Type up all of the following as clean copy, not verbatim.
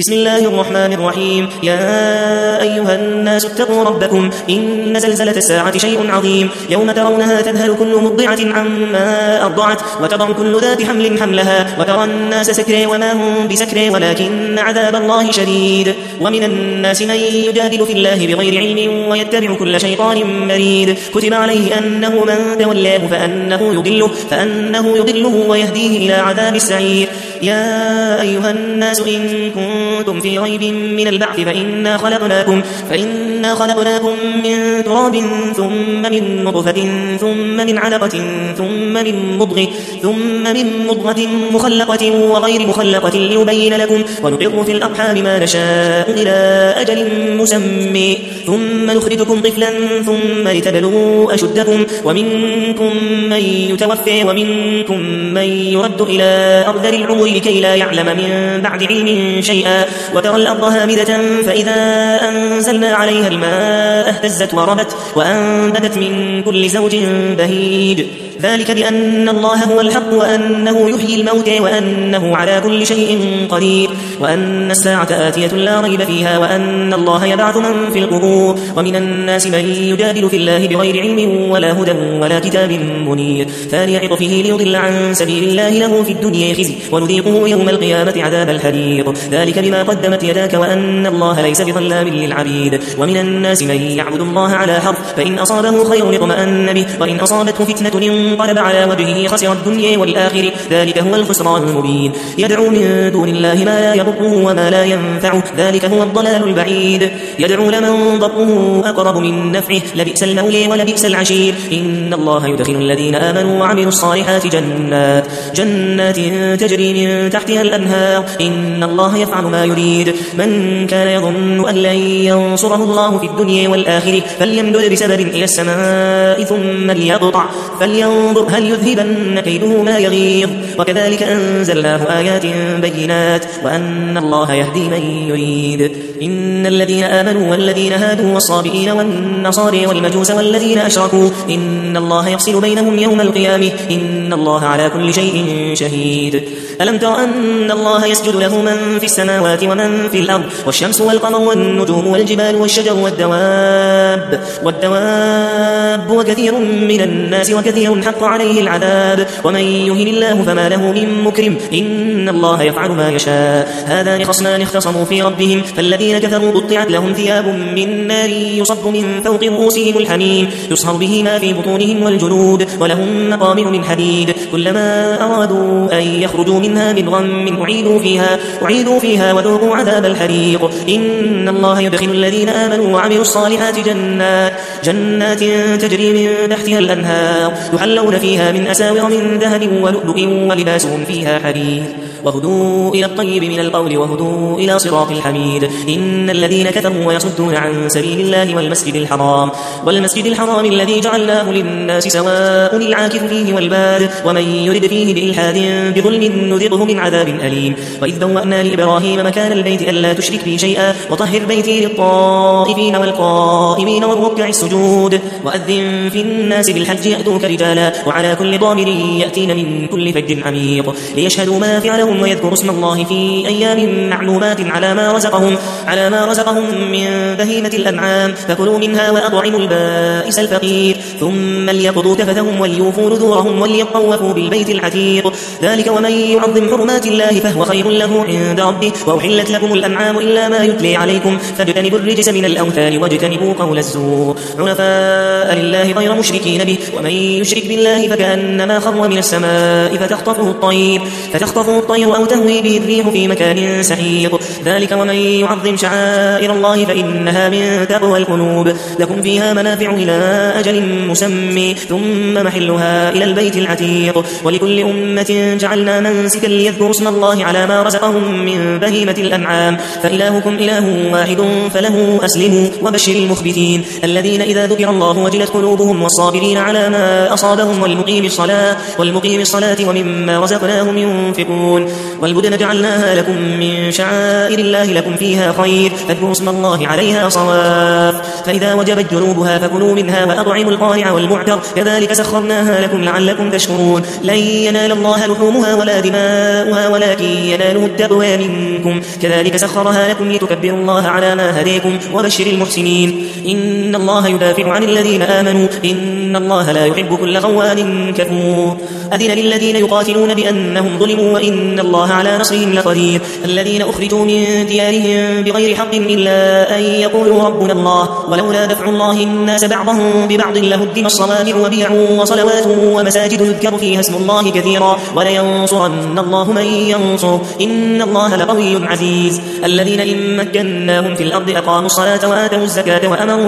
بسم الله الرحمن الرحيم. يا أيها الناس اتقوا ربكم إن زلزلة الساعة شيء عظيم، يوم ترونها تذهل كل مرضعة عما أرضعت وتضع كل ذات حمل حملها وترى الناس سكرى وما هم بسكرى ولكن عذاب الله شديد. ومن الناس من يجادل في الله بغير علم ويتبع كل شيطان مريد، كتب عليه أنه من تولاه فأنه يضله ويهديه إلى عذاب السعير. يا أيها الناس إن كنتم في ريب من البعث فإنا خلقناكم من تراب ثم من نطفة ثم من علقة ثم من مضغة مخلقة وغير مخلقة ليبين لكم، ونقر في الأرحام ما نشاء إلى أجل مسمى ثم نخرجكم طفلا ثم لتبلغوا أشدكم، ومنكم من يتوفى ومنكم من يرد إلى أرذل العمر لكي لا يعلم من بعد علم شيئا. وترى الأرض هامدة فإذا أنزلنا عليها الماء اهتزت وربت وأنبتت من كل زوج بهيج، ذلك بأن الله هو الحق وأنه يحيي الموتى وأنه على كل شيء قدير، وأن الساعة آتية لا ريب فيها، وأن الله يبعث من في القبور. ومن الناس من يجادل في الله بغير علم ولا هدى ولا كتاب منير، ثاني عطفه ليضل عن سبيل الله، له في الدنيا خزي ونذيقه يوم القيامة عذاب الحريق، ذلك بما قدمت يداك وأن الله ليس بظلام للعبيد. ومن الناس من يعبد الله على حرف، فإن أصابه خير اطمأن به وإن أصابته فتنة انقلب على وجهه خسر الدنيا والآخرة، ذلك هو الخسران المبين. يدعو من دون الله ما لا يضره وما لا ينفعه، ذلك هو الضلال البعيد. يدعو لمن ضره أقرب من نفعه، لبئس المولى ولبئس العشير. إن الله يدخل الذين آمنوا وعملوا الصالحات جنات تجري من تحتها الأنهار، إن الله يفعل ما يريد. من كان يظن أن لن ينصره الله في الدنيا والآخرة فليمدد بسبب إلى السماء ثم ليقطع، فلينظر هل يذهبن كيده ما يغيظ. وكذلك أنزلناه آيات بينات وأن الله يهدي من يريد. إن الذين آمنوا والذين هادوا والصابئين والنصارى والمجوس والذين أشركوا إن الله يفصل بينهم يوم القيامة، إن الله على كل شيء شهيد. ألم تر أن الله يسجد له من في السماوات ومن في الأرض، والشمس والقمر والنجوم والجبال والشجر والدواب وكثير من الناس وكثير حق عليه العذاب، ومن يهن الله فما له من مكرم، إن الله يفعل ما يشاء. هذان خصمان اختصموا في ربهم، فالذين كفروا قطعت لهم ثياب من نار يصب من فوق رؤوسهم الحميم، يصهر به ما في بطونهم والجلود، ولهم مقامع من حديد، كلما أرادوا أن يخرجوا منها من غم أعيدوا فيها وذوقوا عذاب الحريق. إن الله يدخل الذين آمنوا وعملوا الصالحات جنات تجري من تحتها الأنهار، يحلون فيها من أساور من ذهب ولؤلؤ ولباسهم فيها حرير، وهدوا إلى الطيب من القول وهدوا إلى صراط الحميد. إن الذين كفروا ويصدون عن سبيل الله والمسجد الحرام الذي جعلناه للناس سواء العاكف فيه والباد، ومن يرد فيه بإلحاد بظلم نذقه من عذاب أليم. وإذ بوأنا لإبراهيم مكان البيت ألا تشرك بي شيئا وطهر بيتي للطائفين والقائمين والركع السجود، وأذن في الناس بالحج يأتوك رجالا وعلى كل ضامر يأتين من كل فج عميق، ليشهدوا منافع لهم ويذكروا اسم الله في أيام معلومات على ما رزقهم من بهيمة الأنعام، فكلوا منها وأطعموا البائس الفقير، ثم ليقضوا تفثهم وليوفوا نذورهم وليطوفوا بالبيت العتيق، ذلك ومن يعظم حرمات الله فهو خير له عند ربه. وأحلت لكم الأنعام إلا ما يتلي عليكم، فاجتنبوا الرجس من الأوثان واجتنبوا قول الزور، حنفاء لله غير مشركين به، ومن يشرك بالله فكأنما خر من السماء فتخطفه الطير أو تهوي به الريح في مكان سحيق، ذلك ومن يعظم شعائر الله فإنها من تقوى القلوب. لكم فيها منافع إلى أجل مسمى، ثم محلها إلى البيت العتيق. ولكل أمة جعلنا منسكا ليذكروا اسم الله على ما رزقهم من بهيمة الأنعام، فإلهكم إله واحد فله أسلموا. وبشر المخبتين الذين إذا ذكر الله وجلت قلوبهم، والصابرين على ما أصابهم، والمقيم الصلاة ومما رزقناهم ينفقون. والبدن جعلناها لكم من شعائر الله لكم فيها خير فاذكروا اسم الله عليها صواف فإذا وجبت جنوبها فكلوا منها وأطعموا القانع والمعتر كذلك سخرناها لكم لعلكم تشكرون لن ينال الله لحومها ولا دماؤها ولكن يناله التقوى منكم كذلك سخرها لكم لتكبروا الله على ما هديكم وبشر المحسنين إن الله يدافع عن الذين آمنوا إن الله لا يحب كل خوان كفور أذن للذين يقاتلون بأنهم ظلموا وإن الله على نصرهم لقدير الذين أخرجوا من ديارهم بغير حق إلا أن يقولوا ربنا الله ولولا دفع الله الناس بعضهم ببعض لهدم الصوامع وبيع وصلوات ومساجد يذكر فيها اسم الله كثيرا ولينصرن الله من ينصر إن الله لقوي عزيز الذين إن مكناهم في الأرض أقاموا الصلاة وآتوا الزكاة وأمروا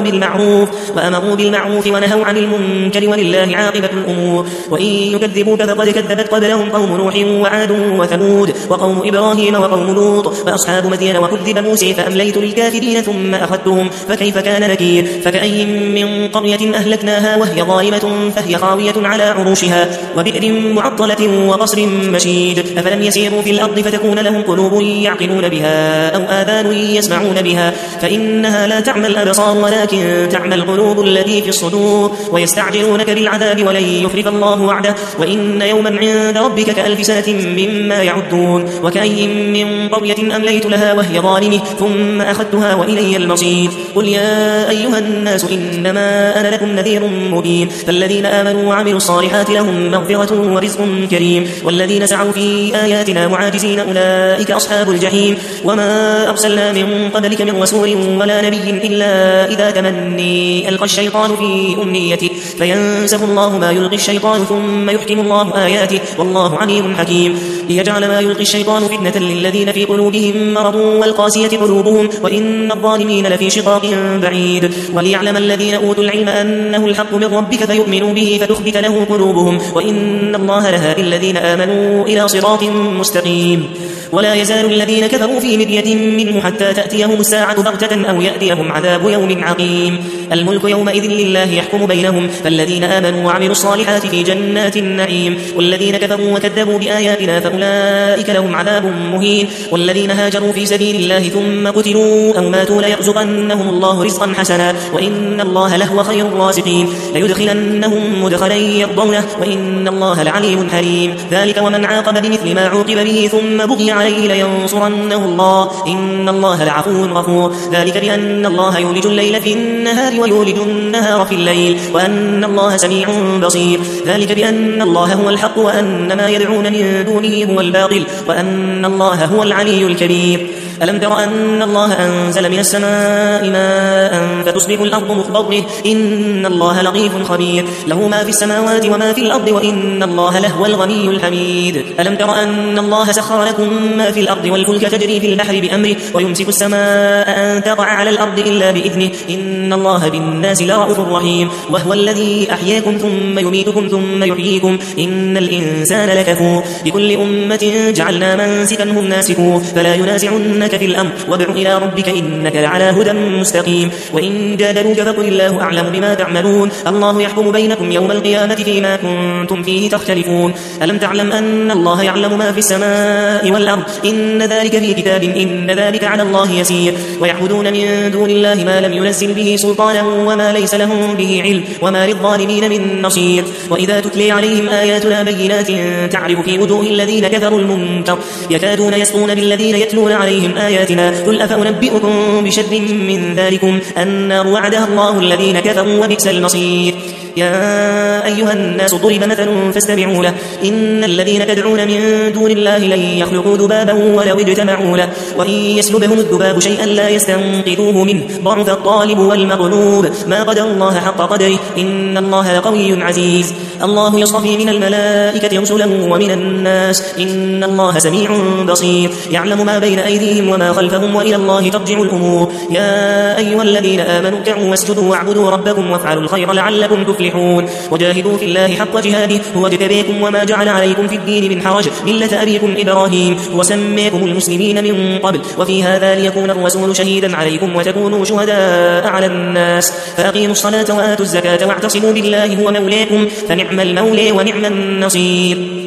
بالمعروف ونهوا عن المنكر ولله عاقبة الأمور وإن يكذبوك فقد كذبت قبلهم قوم نوح وعاد وثمود وقوم إبراهيم وقوم لوط وأصحاب مدين وكذب موسى فأمليت للكافرين ثم أخذتهم فكيف كان نكير فكأي من قرية أهلكناها وهي ظالمة فهي خاوية على عروشها وبئر معطلة وقصر مشيد أفلم يسيروا في الأرض فتكون لهم قلوب يعقلون بها أو آذان يسمعون بها فإنها لا تعمى الأبصار ولكن تعمى القلوب التي في الصدور ويستعجلونك بالعذاب ولن يخلف الله وعده وإن يوما عند ربك كألف سنة مما يعدون وكأي من قرية أمليت لها وهي ظالمة ثم أخذتها وإلي المصير قل يا أيها الناس إنما أنا لكم نذير مبين فالذين آمنوا وعملوا الصالحات لهم مغفرة ورزق كريم والذين سعوا في آياتنا معاجزين أولئك أصحاب الجحيم وما أرسلنا من قبلك من رسول ولا نبي إلا إذا تمني ألقى الشيطان في أمنيته فينسخ الله ما يلقي الشيطان ثم يحكم الله آياته والله عليم حكيم ليجعل ما يلقي الشيطان فتنة للذين في قلوبهم مرض والقاسية قلوبهم وإن الظالمين لفي شقاق بعيد وليعلم الذين أوتوا العلم أنه الحق من ربك فيؤمنوا به فتخبت له قلوبهم وإن الله لهادي الذين آمنوا إلى صراط مستقيم ولا يزال الذين كفروا في مرية منه حتى تأتيهم الساعة بغتة أو يأتيهم عذاب يوم عقيم الملك يومئذ لله يحكم بينهم فالذين آمنوا وعملوا الصالحات في جنات النعيم والذين كفروا وكذبوا بآياتنا فأولئك لهم عذاب مهين والذين هاجروا في سبيل الله ثم قتلوا أو ماتوا ليرزقنهم الله رزقا حسنا وإن الله لهو خير الرازقين ليدخلنهم مدخلا يرضونه وإن الله لعليم حليم ذلك ومن عاقب بمثل ما عوقب به ثم بغي عليه لينصرنه الله إن الله لعفو غفور ذلك بأن الله يولج الليل في النهار ويولج النهار في الليل وأن الله سميع بصير ذلك بأن الله هو الحق وأن ما يدعون من دونه هو الباطل وأن الله هو العلي الكبير ألم تر أن الله أنزل من السماء ماء فتصبح الأرض مخضرة إن الله لطيف خبير له ما في السماوات وما في الأرض وإن الله لهو الغني الحميد ألم تر أن الله سخر لكم ما في الأرض والفلك تجري في البحر بأمره ويمسك السماء أن تقع على الأرض إلا بإذنه إن الله بالناس لرؤوف رحيم وهو الذي أحياكم ثم يميتكم ثم يحييكم إن الإنسان لكفور لكل أمة جعلنا منسكا هم ناسكوه فلا ينازعنك في الأمر وادع إلى ربك إنك لعلى هدى مستقيم وإن جادلوك فقل الله أعلم بما تعملون الله يحكم بينكم يوم القيامة فيما كنتم فيه تختلفون ألم تعلم أن الله يعلم ما في السماء والأرض إن ذلك في كتاب إن ذلك على الله يسير ويعبدون من دون الله ما لم ينزل به سلطانا وما ليس لهم به علم وما للظالمين من نصير وإذا تتلي عليهم آياتنا بينات تعرف في وجوه الذين كفروا المنكر يكادون يسقون بالذين يتلون عليهم آياتنا قل أفأنبئكم بشر من ذلكم النار وعدها الله الذين كفروا وبئس المصير يا أيها الناس ضرب مثل فاستمعوا له إن الذين تدعون من دون الله لن يخلقوا ذبابا ولو اجتمعوا له وإن يسلبهم الذباب شيئا لا يستنقذوه منه ضعف الطالب والمطلوب ما قدر الله حق قدره إن الله لقوي عزيز الله يصطفي من الملائكة رسلا ومن الناس إن الله سميع بصير يعلم ما بين أيديهم وما خلفهم وإلى الله ترجع الأمور يا أيها الذين آمنوا اركعوا واسجدوا واعبدوا ربكم وافعلوا الخير لعلكم تفلحون وجاهدوا في الله حق جهاده هو اجتباكم وما جعل عليكم في الدين من حرج ملة أبيكم إبراهيم وسميكم المسلمين من قبل وفي هذا ليكون الرسول شهيدا عليكم وتكونوا شهداء على الناس فأقيموا الصلاة وآتوا الزكاة واعتصموا بالله هو مولاكم فنعم المولى ونعم النصير